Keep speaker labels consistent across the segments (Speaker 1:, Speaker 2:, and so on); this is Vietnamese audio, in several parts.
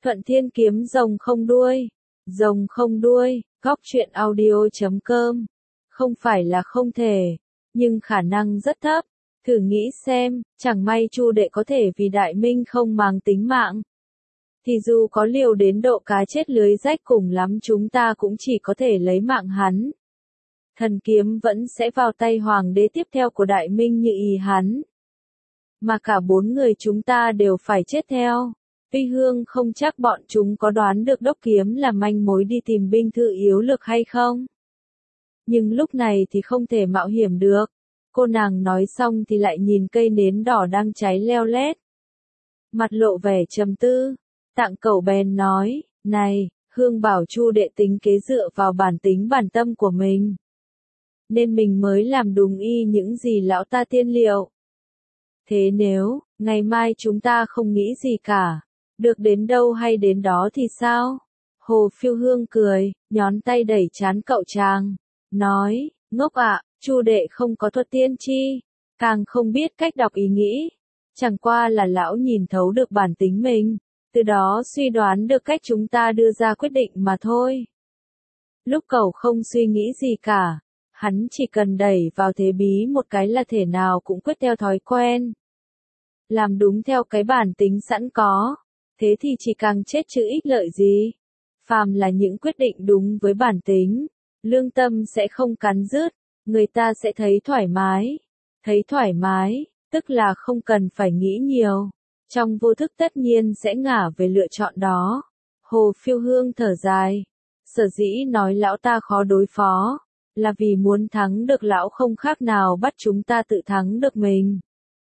Speaker 1: Thuận Thiên kiếm rồng không đuôi. Rồng không đuôi, góc truyện audio.com. Không phải là không thể, nhưng khả năng rất thấp. Thử nghĩ xem, chẳng may Chu đệ có thể vì Đại Minh không màng tính mạng. Thì dù có liều đến độ cá chết lưới rách cùng lắm chúng ta cũng chỉ có thể lấy mạng hắn. Thần kiếm vẫn sẽ vào tay hoàng đế tiếp theo của Đại Minh như ý hắn. Mà cả 4 người chúng ta đều phải chết theo. Tuy Hương không chắc bọn chúng có đoán được đốc kiếm là manh mối đi tìm binh thư yếu lược hay không. Nhưng lúc này thì không thể mạo hiểm được. Cô nàng nói xong thì lại nhìn cây nến đỏ đang cháy leo lét. Mặt lộ vẻ trầm tư. Tạng Cẩu bèn nói, này, Hương bảo Chu đệ tính kế dựa vào bản tính bản tâm của mình. Nên mình mới làm đúng y những gì lão ta tiên liệu. Thế nếu, ngày mai chúng ta không nghĩ gì cả, được đến đâu hay đến đó thì sao? Hồ Phiêu Hương cười, nhón tay đẩy trán cậu chàng, nói, ngốc ạ, Chu đệ không có thuật tiên tri, càng không biết cách đọc ý nghĩ. Chẳng qua là lão nhìn thấu được bản tính mình, từ đó suy đoán được cách chúng ta đưa ra quyết định mà thôi. Lúc cậu không suy nghĩ gì cả, hắn chỉ cần đẩy vào thế bí một cái là thể nào cũng quyết theo thói quen. Làm đúng theo cái bản tính sẵn có, thế thì chỉ càng chết chứ ích lợi gì. Phàm là những quyết định đúng với bản tính, lương tâm sẽ không cắn rứt, người ta sẽ thấy thoải mái. Thấy thoải mái, tức là không cần phải nghĩ nhiều. Trong vô thức tất nhiên sẽ ngả về lựa chọn đó. Hồ Phiêu Hương thở dài. Sở dĩ nói lão ta khó đối phó, là vì muốn thắng được lão không khác nào bắt chúng ta tự thắng được mình.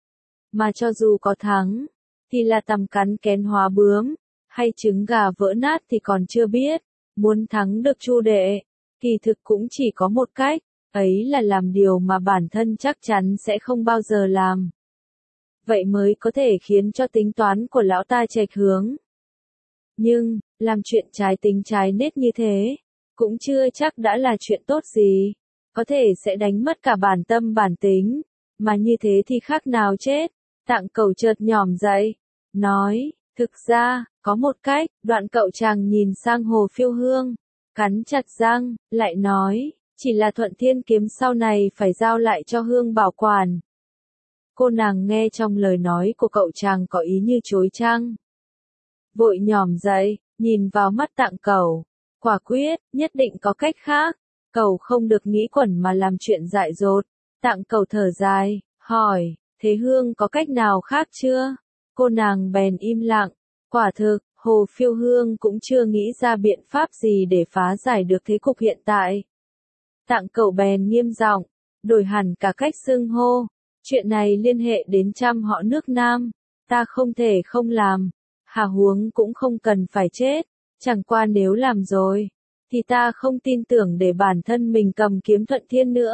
Speaker 1: Mà cho dù có thắng, thì là tằm cắn kén hóa bướm, hay trứng gà vỡ nát thì còn chưa biết. Muốn thắng được Chu đệ, kỳ thực cũng chỉ có một cách, ấy là làm điều mà bản thân chắc chắn sẽ không bao giờ làm. Vậy mới có thể khiến cho tính toán của lão ta chệch hướng. Nhưng, làm chuyện trái tính trái nết như thế, cũng chưa chắc đã là chuyện tốt gì. Có thể sẽ đánh mất cả bản tâm bản tính, mà như thế thì khác nào chết. Tạng Cẩu chợt nhỏm dậy, nói, thực ra, có một cách. Đoạn cậu chàng nhìn sang Hồ Phiêu Hương, cắn chặt răng, lại nói, chỉ là Thuận Thiên kiếm sau này phải giao lại cho Hương bảo quản. Cô nàng nghe trong lời nói của cậu chàng có ý như chối chăng. Vội nhỏm dậy, nhìn vào mắt Tạng Cẩu, quả quyết, nhất định có cách khác. Cẩu không được nghĩ quẩn mà làm chuyện dại dột. Tạng Cẩu thở dài, hỏi, thế Hương có cách nào khác chưa? Cô nàng bèn im lặng. Quả thực, Hồ Phiêu Hương cũng chưa nghĩ ra biện pháp gì để phá giải được thế cục hiện tại. Tạng Cẩu bèn nghiêm giọng, đổi hẳn cả cách xưng hô. Chuyện này liên hệ đến trăm họ nước Nam, ta không thể không làm. Hà huống cũng không cần phải chết, chẳng qua nếu làm rồi, thì ta không tin tưởng để bản thân mình cầm kiếm Thuận Thiên nữa.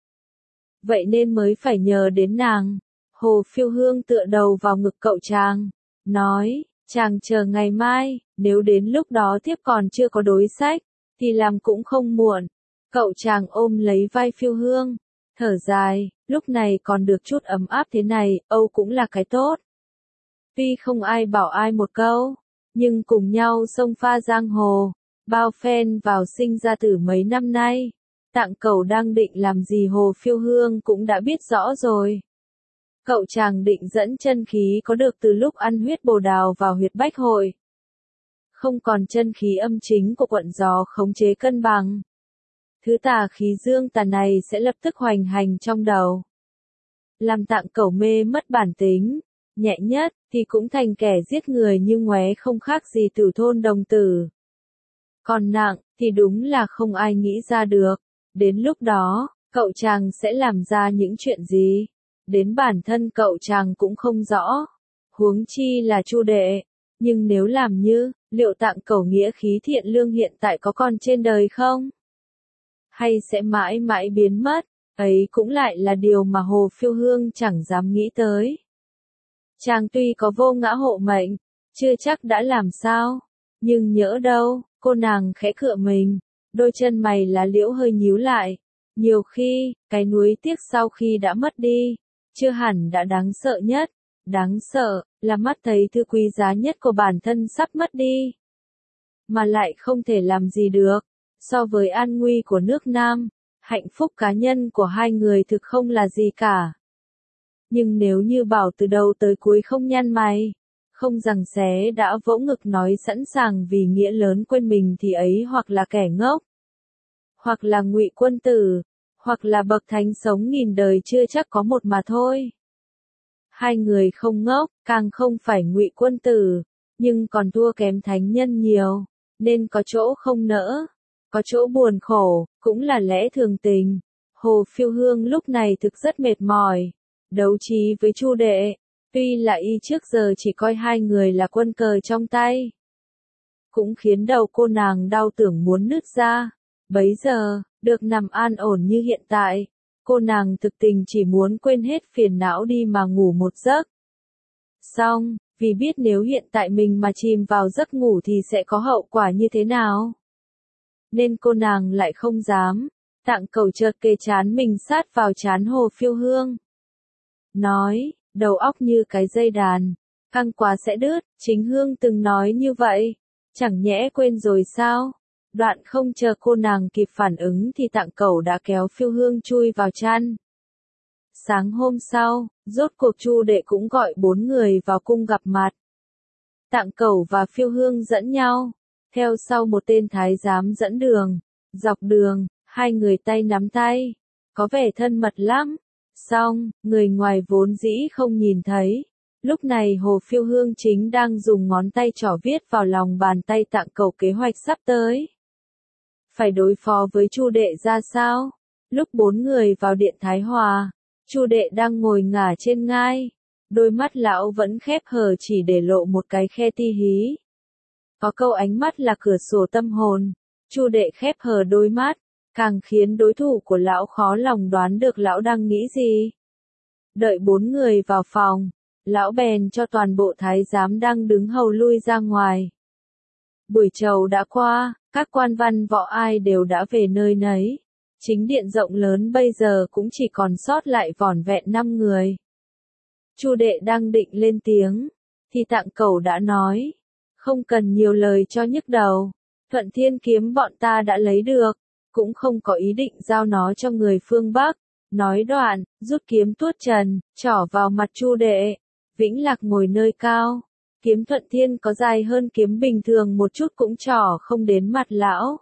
Speaker 1: Vậy nên mới phải nhờ đến nàng. Hồ Phiêu Hương tựa đầu vào ngực cậu chàng, nói, chàng chờ ngày mai, nếu đến lúc đó thiếp còn chưa có đối sách, thì làm cũng không muộn. Cậu chàng ôm lấy vai Phiêu Hương, thở dài, lúc này còn được chút ấm áp thế này, âu cũng là cái tốt. Tuy không ai bảo ai một câu, nhưng cùng nhau xông pha giang hồ, bao phen vào sinh ra tử mấy năm nay. Tạng Cẩu đang định làm gì Hồ Phiêu Hương cũng đã biết rõ rồi. Cậu chàng định dẫn chân khí có được từ lúc ăn huyết bồ đào vào huyệt bách hội. Không còn chân khí âm chính của quận gió khống chế cân bằng. Thứ tà khí dương tà này sẽ lập tức hoành hành trong đầu. Làm Tạng Cẩu mê mất bản tính, nhẹ nhất thì cũng thành kẻ giết người như ngoé không khác gì tử thôn đồng tử. Còn nặng thì đúng là không ai nghĩ ra được. Đến lúc đó, cậu chàng sẽ làm ra những chuyện gì? Đến bản thân cậu chàng cũng không rõ. Huống chi là Chu đệ. Nhưng nếu làm như, liệu Tạng Cẩu nghĩa khí thiện lương hiện tại có còn trên đời không? Hay sẽ mãi mãi biến mất? Ấy cũng lại là điều mà Hồ Phiêu Hương chẳng dám nghĩ tới. Chàng tuy có vô ngã hộ mệnh, chưa chắc đã làm sao. Nhưng nhỡ đâu, cô nàng khẽ cựa mình, đôi chân mày lá liễu hơi nhíu lại. Nhiều khi, cái nuối tiếc sau khi đã mất đi, chưa hẳn đã đáng sợ nhất. Đáng sợ, là mắt thấy thứ quý giá nhất của bản thân sắp mất đi, mà lại không thể làm gì được. So với an nguy của nước Nam, hạnh phúc cá nhân của hai người thực không là gì cả. Nhưng nếu như bảo từ đầu tới cuối không nhăn mày, không giằng xé đã vỗ ngực nói sẵn sàng vì nghĩa lớn quên mình thì ấy hoặc là kẻ ngốc, hoặc là ngụy quân tử, hoặc là bậc thánh sống nghìn đời chưa chắc có một mà thôi. Hai người không ngốc, càng không phải ngụy quân tử, nhưng còn thua kém thánh nhân nhiều, nên có chỗ không nỡ, có chỗ buồn khổ, cũng là lẽ thường tình. Hồ Phiêu Hương lúc này thực rất mệt mỏi, đấu trí với Chu Đệ, tuy là y trước giờ chỉ coi hai người là quân cờ trong tay, cũng khiến đầu cô nàng đau tưởng muốn nứt ra. Bấy giờ, được nằm an ổn như hiện tại, cô nàng thực tình chỉ muốn quên hết phiền não đi mà ngủ một giấc. Xong, vì biết nếu hiện tại mình mà chìm vào giấc ngủ thì sẽ có hậu quả như thế nào, nên cô nàng lại không dám. Tạng Cẩu chợt kề trán mình sát vào trán Hồ Phiêu Hương, nói, đầu óc như cái dây đàn, căng quá sẽ đứt, chính Hương từng nói như vậy, chẳng nhẽ quên rồi sao? Đoạn không chờ cô nàng kịp phản ứng thì Tạng Cẩu đã kéo Phiêu Hương chui vào chăn. Sáng hôm sau, rốt cuộc Chu Đệ cũng gọi 4 người vào cung gặp mặt. Tạng Cẩu và Phiêu Hương dẫn nhau, theo sau một tên thái giám dẫn đường. Dọc đường, hai người tay nắm tay, có vẻ thân mật lắm. Xong, người ngoài vốn dĩ không nhìn thấy. Lúc này Hồ Phiêu Hương chính đang dùng ngón tay trỏ viết vào lòng bàn tay Tạng Cẩu kế hoạch sắp tới. Phải đối phó với Chu Đệ ra sao? Lúc 4 người vào điện Thái Hòa, Chu Đệ đang ngồi ngả trên ngai, đôi mắt lão vẫn khép hờ chỉ để lộ một cái khe ti hí. Có câu ánh mắt là cửa sổ tâm hồn, Chu Đệ khép hờ đôi mắt, càng khiến đối thủ của lão khó lòng đoán được lão đang nghĩ gì. Đợi 4 người vào phòng, lão bèn cho toàn bộ thái giám đang đứng hầu lui ra ngoài. Buổi trầu đã qua, các quan văn võ ai đều đã về nơi nấy. Chính điện rộng lớn bây giờ cũng chỉ còn sót lại vỏn vẹn 5 người. Chu Đệ đang định lên tiếng, thì Tạng Cẩu đã nói, không cần nhiều lời cho nhức đầu, Thuận Thiên kiếm bọn ta đã lấy được, cũng không có ý định giao nó cho người phương Bắc. Nói đoạn, rút kiếm tuốt trần, trỏ vào mặt Chu Đệ. Vĩnh Lạc ngồi nơi cao, kiếm Thuận Thiên có dài hơn kiếm bình thường một chút cũng trỏ không đến mặt lão.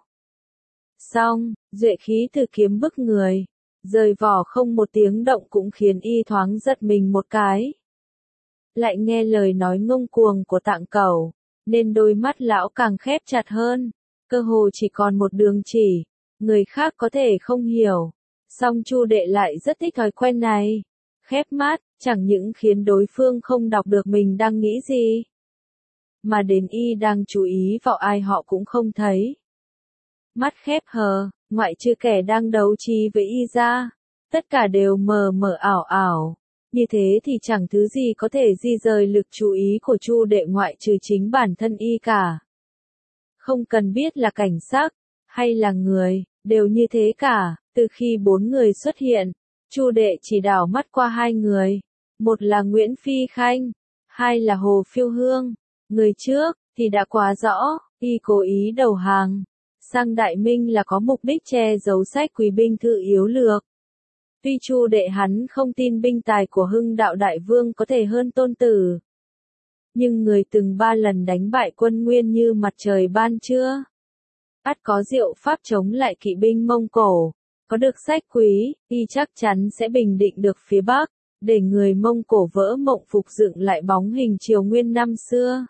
Speaker 1: Xong, duệ khí từ kiếm bức người, rời vỏ không một tiếng động cũng khiến y thoáng giật mình một cái. Lại nghe lời nói ngông cuồng của Tạng Cẩu, nên đôi mắt lão càng khép chặt hơn, cơ hồ chỉ còn một đường chỉ, người khác có thể không hiểu. Song Chu Đệ lại rất thích thói quen này, khép mắt, chẳng những khiến đối phương không đọc được mình đang nghĩ gì, mà đến y đang chú ý vào ai họ cũng không thấy. Mắt khép hờ, ngoại trừ kẻ đang đấu trí với y ra, tất cả đều mờ mờ ảo ảo. Như thế thì chẳng thứ gì có thể di rời lực chú ý của Chu Đệ ngoại trừ chính bản thân y cả. Không cần biết là cảnh sắc, hay là người, đều như thế cả. Từ khi 4 người xuất hiện, Chu Đệ chỉ đảo mắt qua 2 người. Một là Nguyễn Phi Khanh, hai là Hồ Phiêu Hương. Người trước, thì đã quá rõ, y cố ý đầu hàng. Sang Đại Minh là có mục đích che giấu sách quý binh thư yếu lược. Tuy Chu Đệ hắn không tin binh tài của Hưng Đạo Đại Vương có thể hơn Tôn Tử, nhưng người từng 3 lần đánh bại quân Nguyên như mặt trời ban trưa, ắt có diệu pháp chống lại kỵ binh Mông Cổ. Có được sách quý, y chắc chắn sẽ bình định được phía Bắc, để người Mông Cổ vỡ mộng phục dựng lại bóng hình Triều Nguyên năm xưa.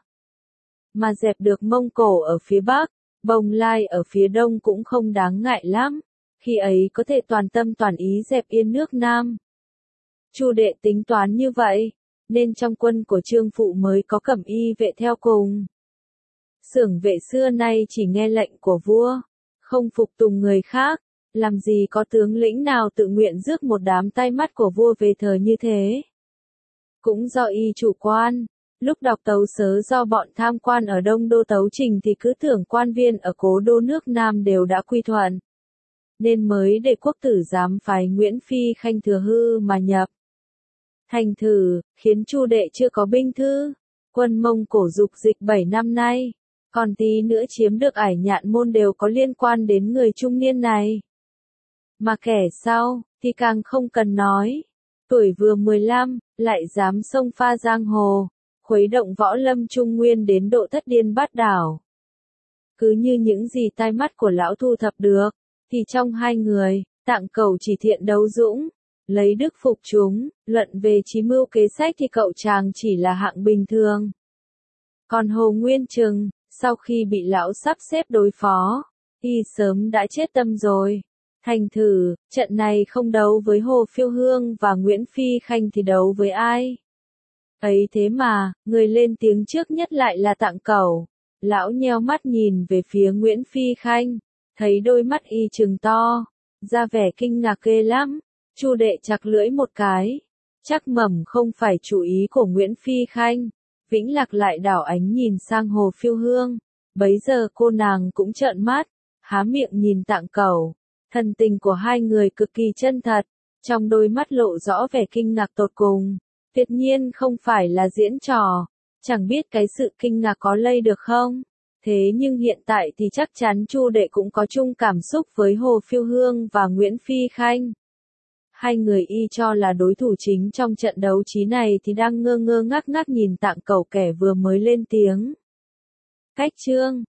Speaker 1: Mà dẹp được Mông Cổ ở phía Bắc, Bồng Lai ở phía Đông cũng không đáng ngại lắm. Khi ấy có thể toàn tâm toàn ý dẹp yên nước Nam. Chu Đệ tính toán như vậy, nên trong quân của Trương Phụ mới có cẩm y vệ theo cùng. Xưởng vệ xưa nay chỉ nghe lệnh của vua, không phục tùng người khác, làm gì có tướng lĩnh nào tự nguyện rước một đám tay mắt của vua về thờ như thế. Cũng do y chủ quan, lúc đọc tấu sớ do bọn tham quan ở Đông Đô tấu trình thì cứ tưởng quan viên ở cố đô nước Nam đều đã quy thuận, nên mới để quốc tử giám phái Nguyễn Phi Khanh thừa hư mà nhập thành thử, khiến Chu Đệ chưa có binh thư, Quân Mông Cổ dục dịch 7 năm nay, còn tí nữa chiếm được Ải Nhạn Môn đều có liên quan đến người trung niên này. Mà kẻ sau, thì càng không cần nói. Tuổi vừa 15, lại dám xông pha giang hồ, khuấy động võ lâm trung nguyên đến độ thất điên bát đảo. Cứ như những gì tai mắt của lão thu thập được, thì trong hai người, Tạng Cẩu chỉ thiện đấu dũng, lấy đức phục chúng, luận về trí mưu kế sách thì cậu chàng chỉ là hạng bình thường. Còn Hồ Nguyên Trừng, sau khi bị lão sắp xếp đối phó, y sớm đã chết tâm rồi. Thành thử, trận này không đấu với Hồ Phiêu Hương và Nguyễn Phi Khanh thì đấu với ai? Ấy thế mà, người lên tiếng trước nhất lại là Tạng Cẩu. Lão nheo mắt nhìn về phía Nguyễn Phi Khanh, thấy đôi mắt y trừng to, ra vẻ kinh ngạc ghê lắm. Chu đệ chặt lưỡi một cái, chắc mẩm không phải chủ ý của Nguyễn Phi Khanh. Vĩnh Lạc lại đảo ánh nhìn sang Hồ Phiêu Hương, bấy giờ cô nàng cũng trợn mắt, há miệng nhìn Tạng Cẩu. Thần tình của hai người cực kỳ chân thật, trong đôi mắt lộ rõ vẻ kinh ngạc tột cùng. Tuyệt nhiên không phải là diễn trò, chẳng biết cái sự kinh ngạc có lây được không? Thế nhưng hiện tại thì chắc chắn Chu đệ cũng có chung cảm xúc với Hồ Phiêu Hương và Nguyễn Phi Khanh. Hai người y cho là đối thủ chính trong trận đấu trí này thì đang ngơ ngơ ngác ngác nhìn Tạng Cẩu kẻ vừa mới lên tiếng. Cách chương